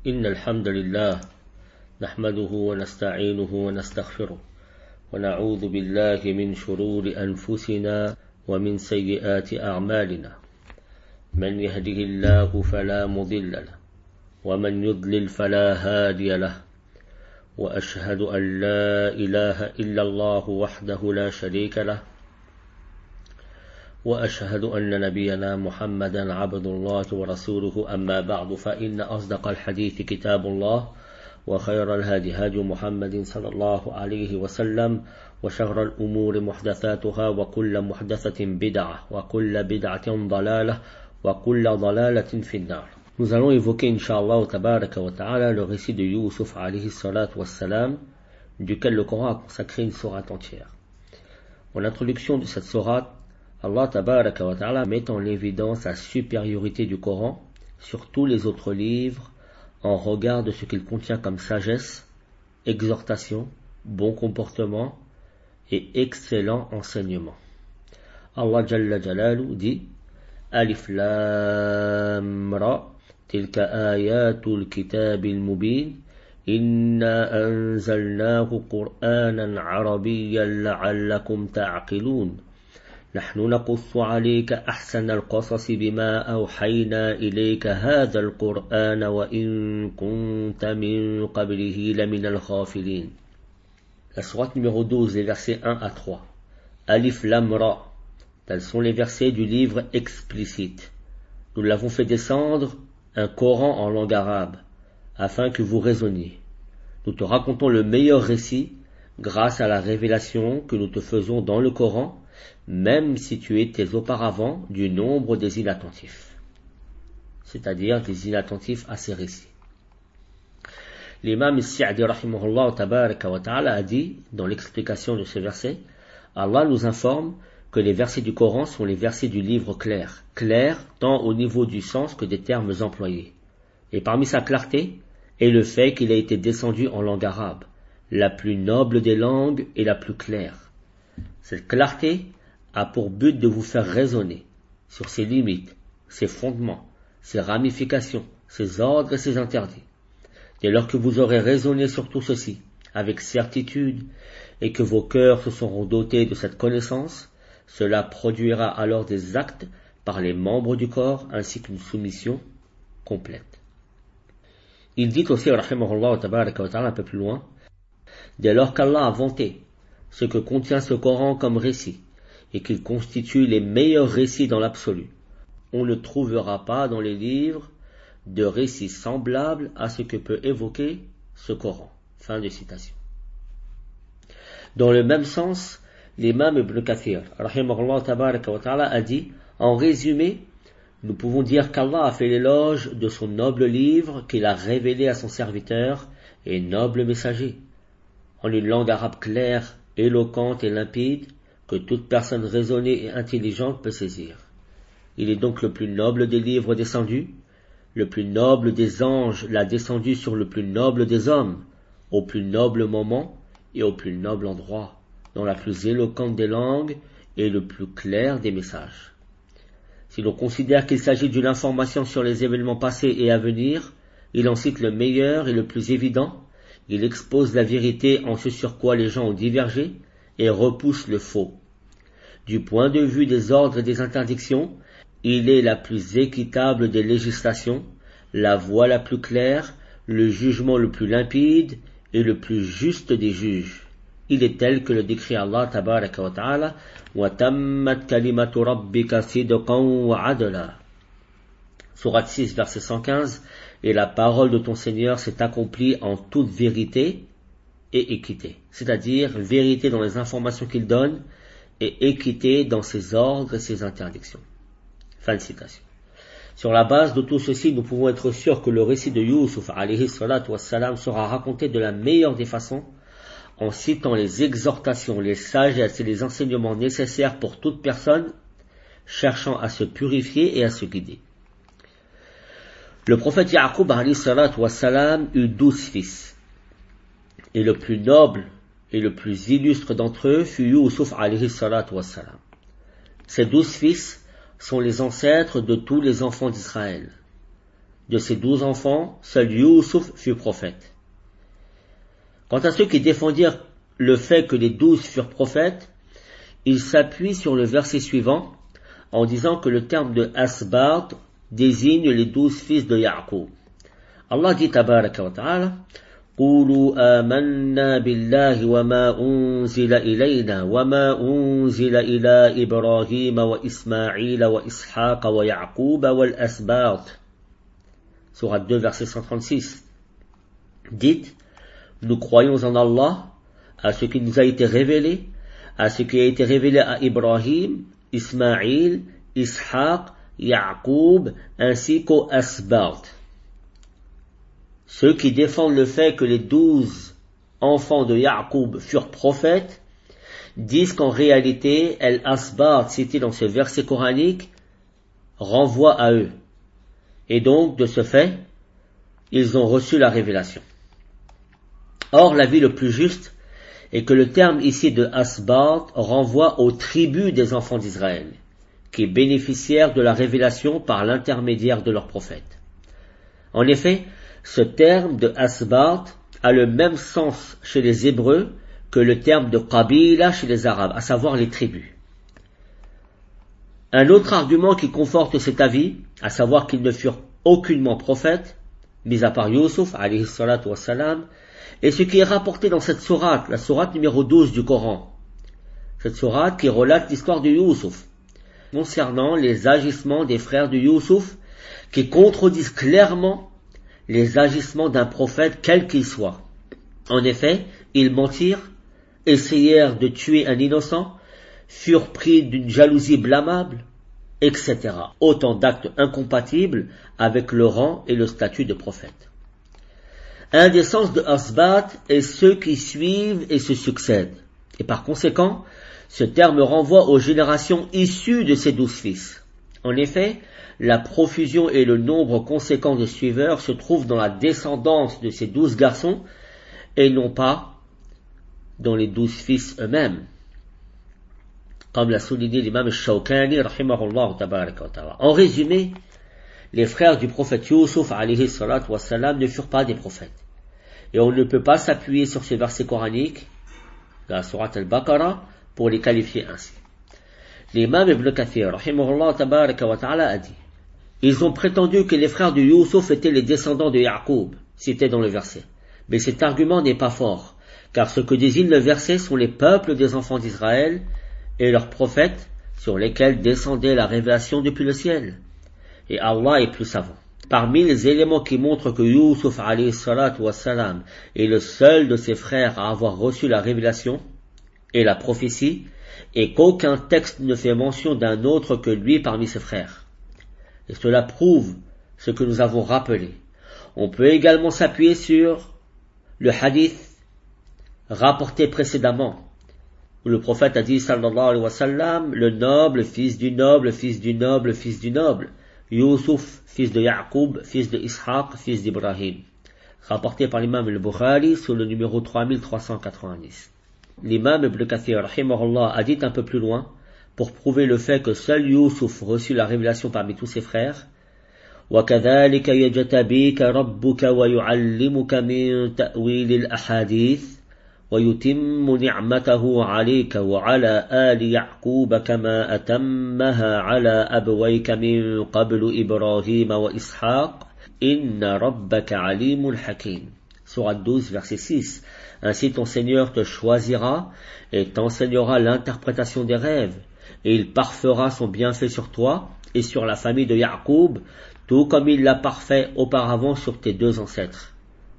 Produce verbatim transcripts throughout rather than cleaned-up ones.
إن الحمد لله نحمده ونستعينه ونستغفره ونعوذ بالله من شرور أنفسنا ومن سيئات أعمالنا من يهده الله فلا مضل له ومن يضلل فلا هادي له وأشهد أن لا إله إلا الله وحده لا شريك له وأشهد أن نبينا محمدا عبد الله ورسوله أما بعد فإن أصدق الحديث كتاب الله وخير الهدي هدي محمد صلى الله عليه وسلم وشر الأمور محدثاتها وكل محدثة بدعة وكل بدعة ضلالة وكل ضلالة في النار. Nous allons évoquer, Inch'Allah tabaraka wa ta'ala, le récit de Youssouf alayhi salatu wassalam, duquel le Coran a consacré une sourate entière. En introduction de cette sourate, Allah tabaraka wa ta'ala met en évidence la supériorité du Coran sur tous les autres livres en regard de ce qu'il contient comme sagesse, exhortation, bon comportement et excellent enseignement. Allah Jalla Jalalu dit Alif Lam Ra تلك آيات الكتاب المبين إنا أنزلناه قرآنا عربيا لعلكم تعقلون نحن نقص عليك أحسن القصص بما أوحينا إليك هذا القرآن وإن كنت من قبله لمن الغافلين. La sourate numéro douze, les versets un à trois. Alif Lam Ra, tels sont les versets du livre explicite. Nous l'avons fait descendre un Coran en langue arabe, afin que vous raisonniez. Nous te racontons le meilleur récit grâce à la révélation que nous te faisons dans le Coran, même si tu étais auparavant du nombre des inattentifs, c'est-à-dire des inattentifs à ces récits. L'imam As-Sa'di rahimahullah tabaraka wa ta'ala a dit, dans l'explication de ce verset, Allah nous informe que les versets du Coran sont les versets du livre clair, clair tant au niveau du sens que des termes employés. Et parmi sa clarté est le fait qu'il a été descendu en langue arabe, la plus noble des langues et la plus claire. Cette clarté a pour but de vous faire raisonner sur ses limites, ses fondements, ses ramifications, ses ordres et ses interdits. Dès lors que vous aurez raisonné sur tout ceci avec certitude et que vos cœurs se seront dotés de cette connaissance, cela produira alors des actes par les membres du corps ainsi qu'une soumission complète. Il dit aussi, rahimahullah tabaraka wa ta'ala, un peu plus loin, dès lors qu'Allah a vanté ce que contient ce Coran comme récit et qu'il constitue les meilleurs récits dans l'absolu, on ne trouvera pas dans les livres de récits semblables à ce que peut évoquer ce Coran. Fin de citation. Dans le même sens, l'imam Ibn Kathir, rahimahullah tabaraka wa ta'ala, a dit, en résumé, nous pouvons dire qu'Allah a fait l'éloge de son noble livre qu'il a révélé à son serviteur et noble messager, en une langue arabe claire, éloquente et limpide, que toute personne raisonnée et intelligente peut saisir. Il est donc le plus noble des livres descendus, le plus noble des anges l'a descendu sur le plus noble des hommes, au plus noble moment et au plus noble endroit, dans la plus éloquente des langues et le plus clair des messages. Si l'on considère qu'il s'agit d'une information sur les événements passés et à venir, il en cite le meilleur et le plus évident, il expose la vérité en ce sur quoi les gens ont divergé et repousse le faux. Du point de vue des ordres et des interdictions, il est la plus équitable des législations, la voie la plus claire, le jugement le plus limpide et le plus juste des juges. Il est tel que le décrit Allah tabaraka wa ta'ala wa tammat kalimatu rabbika sidqan wa adla. Sourate six verset cent quinze, et la parole de ton Seigneur s'est accomplie en toute vérité et équité, c'est-à-dire vérité dans les informations qu'il donne et équité dans ses ordres et ses interdictions. Fin de citation. Sur la base de tout ceci, nous pouvons être sûrs que le récit de Youssouf alayhi salatu wassalam sera raconté de la meilleure des façons, en citant les exhortations, les sagesses et les enseignements nécessaires pour toute personne cherchant à se purifier et à se guider. Le prophète Ya'qub alayhi salatu wassalam eut douze fils, et le plus noble et le plus illustre d'entre eux fut Youssouf alayhi salatu wassalam. Ces douze fils sont les ancêtres de tous les enfants d'Israël. de ses douze enfants, seul Youssouf fut prophète. Quant à ceux qui défendirent le fait que les douze furent prophètes, ils s'appuient sur le verset suivant en disant que le terme de Asbat désigne les douze fils de Ya'qub. Allah dit tabaraka wa ta'ala: قولوا آمنا بالله وما أنزل إلينا وما أنزل إلى إبراهيم وإسماعيل وإسحاق ويعقوب والأسباط. Sourate deux, verset cent trente-six. Dites, nous croyons en Allah, à ce qui nous a été révélé, à ce qui a été révélé à Ibrahim, Ismaïl, Ishaq, Ya'qub, ainsi qu'aux Asbart. Ceux qui défendent le fait que les douze enfants de Ya'qub furent prophètes disent qu'en réalité, El Asbat, cité dans ce verset coranique, renvoie à eux. Et donc, de ce fait, ils ont reçu la révélation. Or, l'avis le plus juste est que le terme ici de Asbat renvoie aux tribus des enfants d'Israël, qui bénéficièrent de la révélation par l'intermédiaire de leurs prophètes. En effet, ce terme de Asbat a le même sens chez les Hébreux que le terme de Qabila chez les Arabes, à savoir les tribus. Un autre argument qui conforte cet avis, à savoir qu'ils ne furent aucunement prophètes, mis à part Youssouf, alayhi salatu wassalam, est ce qui est rapporté dans cette sourate, la sourate numéro douze du Coran. Cette sourate qui relate l'histoire de Youssouf, concernant les agissements des frères de Youssouf, qui contredisent clairement les agissements d'un prophète quel qu'il soit. En effet, ils mentirent, essayèrent de tuer un innocent, furent pris d'une jalousie blâmable, et cetera. Autant d'actes incompatibles avec le rang et le statut de prophète. Un des sens de Asbat est ceux qui suivent et se succèdent. Et par conséquent, ce terme renvoie aux générations issues de ces douze fils. En effet, la profusion et le nombre conséquent de suiveurs se trouvent dans la descendance de ces douze garçons et non pas dans les douze fils eux-mêmes. Comme l'a souligné l'imam Shawkani, rahimahullah tabaraka wa ta'ala. En résumé, les frères du prophète Youssouf, alayhi salatu wassalam, ne furent pas des prophètes. Et on ne peut pas s'appuyer sur ce verset coranique, la sourate al-Baqarah, pour les qualifier ainsi. L'imam Ibn Kathir, rahimahullah tabaraka wa ta'ala, a dit: ils ont prétendu que les frères de Youssouf étaient les descendants de Ya'qub, cité dans le verset. Mais cet argument n'est pas fort, car ce que désigne le verset sont les peuples des enfants d'Israël et leurs prophètes sur lesquels descendait la révélation depuis le ciel. Et Allah est plus savant. Parmi les éléments qui montrent que Youssouf alayhi salatu wassalam est le seul de ses frères à avoir reçu la révélation et la prophétie, et qu'aucun texte ne fait mention d'un autre que lui parmi ses frères. Et cela prouve ce que nous avons rappelé. On peut également s'appuyer sur le hadith rapporté précédemment, où le prophète a dit sallallahu alayhi wa sallam: le noble, fils du noble, fils du noble, fils du noble, Youssouf, fils de Ya'qub, fils de Ishaq, fils d'Ibrahim. Rapporté par l'imam al-Bukhari sous le numéro trois mille trois cent quatre-vingt-dix. L'imam Ibn Kathir, rahimahullah, a dit un peu plus loin, pour prouver le fait que seul Youssouf reçut la révélation parmi tous ses frères: وَكَذَلِكَ يَجْتَبِيكَ رَبُّكَ وَيُعَلِّمُكَ مِنْ تَأْوِيلِ الْأَحَادِيثِ وَيُتِمُّ نِعْمَتَهُ عَلَيْكَ وَعَلَى آلِ يَعْقُوبَ كَمَا أَتَمَّهَا عَلَى أَبْوَيْكَ مِنْ قَبْلُ إِبْرَاهِيمَ وَإِسْحَاقَ إِنَّ رَبَّكَ عَلِيمٌ حَكِيمٌ. Sourate douze, verset six. Ainsi ton Seigneur te choisira et t'enseignera l'interprétation des rêves, et il parfera son bienfait sur toi et sur la famille de Ya'qub, tout comme il l'a parfait auparavant sur tes deux ancêtres,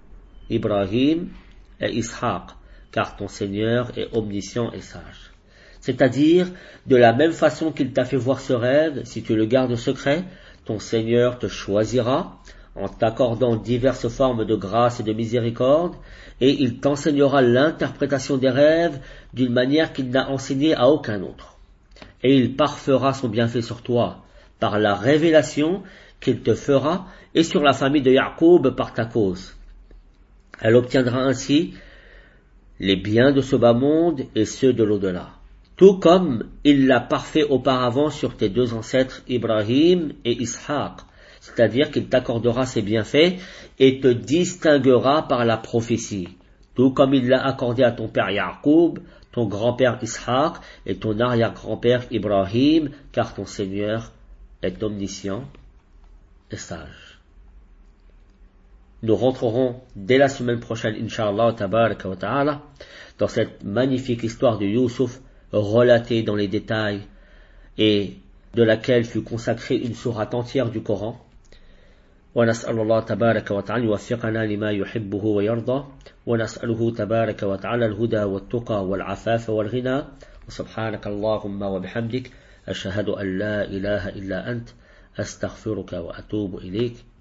Ibrahim et Ishaq, car ton Seigneur est omniscient et sage. C'est-à-dire, de la même façon qu'il t'a fait voir ce rêve, si tu le gardes secret, ton Seigneur te choisira en t'accordant diverses formes de grâce et de miséricorde, et il t'enseignera l'interprétation des rêves d'une manière qu'il n'a enseignée à aucun autre. Et il parfera son bienfait sur toi par la révélation qu'il te fera et sur la famille de Ya'qub par ta cause. Elle obtiendra ainsi les biens de ce bas monde et ceux de l'au-delà, tout comme il l'a parfait auparavant sur tes deux ancêtres Ibrahim et Ishaq, c'est-à-dire qu'il t'accordera ses bienfaits et te distinguera par la prophétie, tout comme il l'a accordé à ton père Yaqub, ton grand-père Ishaq et ton arrière-grand-père Ibrahim, car ton Seigneur est omniscient et sage. Nous rentrerons dès la semaine prochaine, Inch'Allah, tabaraka wa ta'ala, dans cette magnifique histoire de Youssouf, relatée dans les détails et de laquelle fut consacrée une sourate entière du Coran. ونسأل الله تبارك وتعالى يوفقنا لما يحبه ويرضى ونسأله تبارك وتعالى الهدى والتقى والعفاف والغنى وسبحانك اللهم وبحمدك أشهد أن لا إله إلا أنت أستغفرك وأتوب إليك